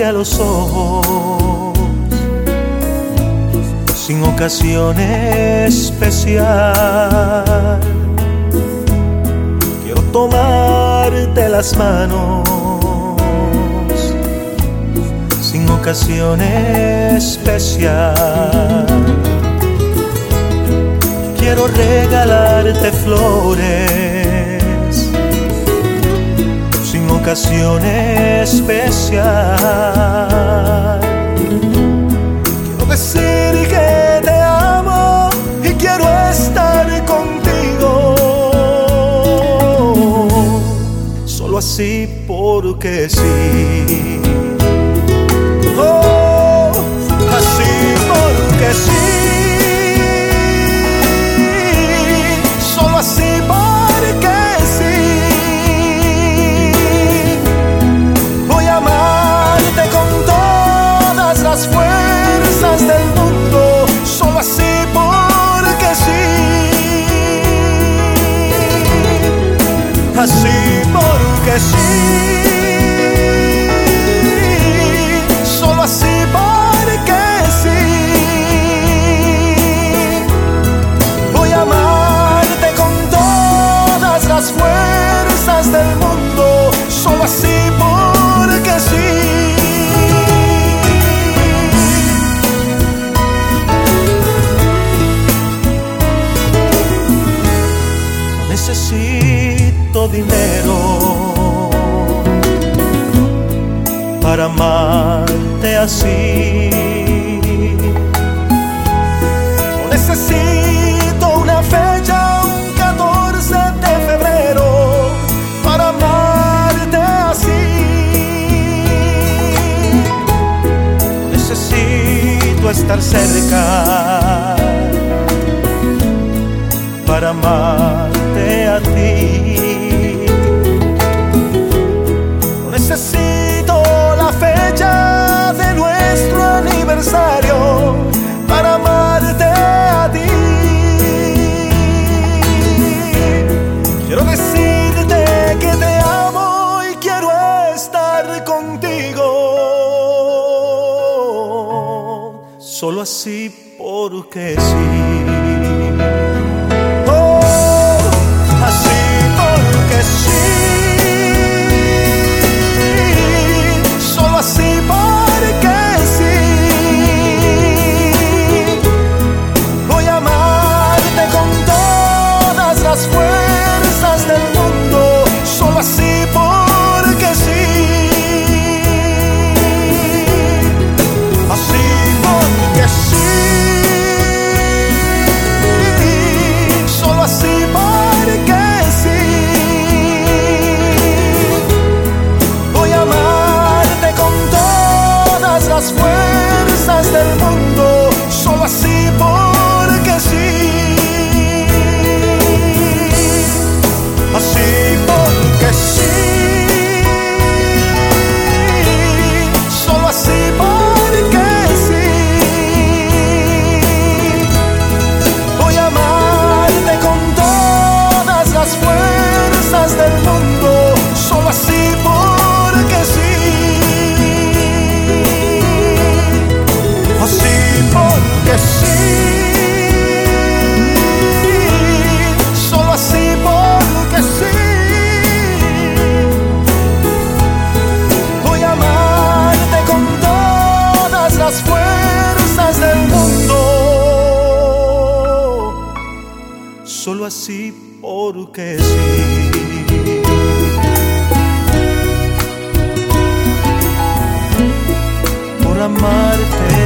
a los ojos sin ocasión especial. Quiero tomarte las manos sin ocasión especial. Quiero regalarte flores sin ocasión especial. Quiero decir que te amo y quiero estar contigo, solo así porque sí. Oh, así porque sí. Solo así porque sí. Voy a amarte con todas las fuerzas del mundo, solo así porque sí. Así porque sí. Solo así porque sí. Voy a amarte con todas las fuerzas del mundo, solo así porque sí. No necesito dinero para amarte así. No necesito una fecha, un 14 de febrero, para amarte así. No necesito estar cerca para amarte a ti. No necesito la fecha de nuestro aniversario para amarte a ti. Quiero decirte que te amo y quiero estar contigo, solo así porque sí. Oh, así porque sí. Solo así porque sí. Voy a amarte con todas las fuerzas del mundo, solo así porque sí. Así porque sí. Solo así porque sí. Voy a amarte con todas las fuerzas del mundo, solo así porque sí. Así porque sí. Solo así porque sí. Voy a amarte con todas las fuerzas del mundo, solo así porque sí. Así porque sí. Solo así porque sí. Voy a amarte con todas las fuerzas del mundo, solo así porque sí. Por amarte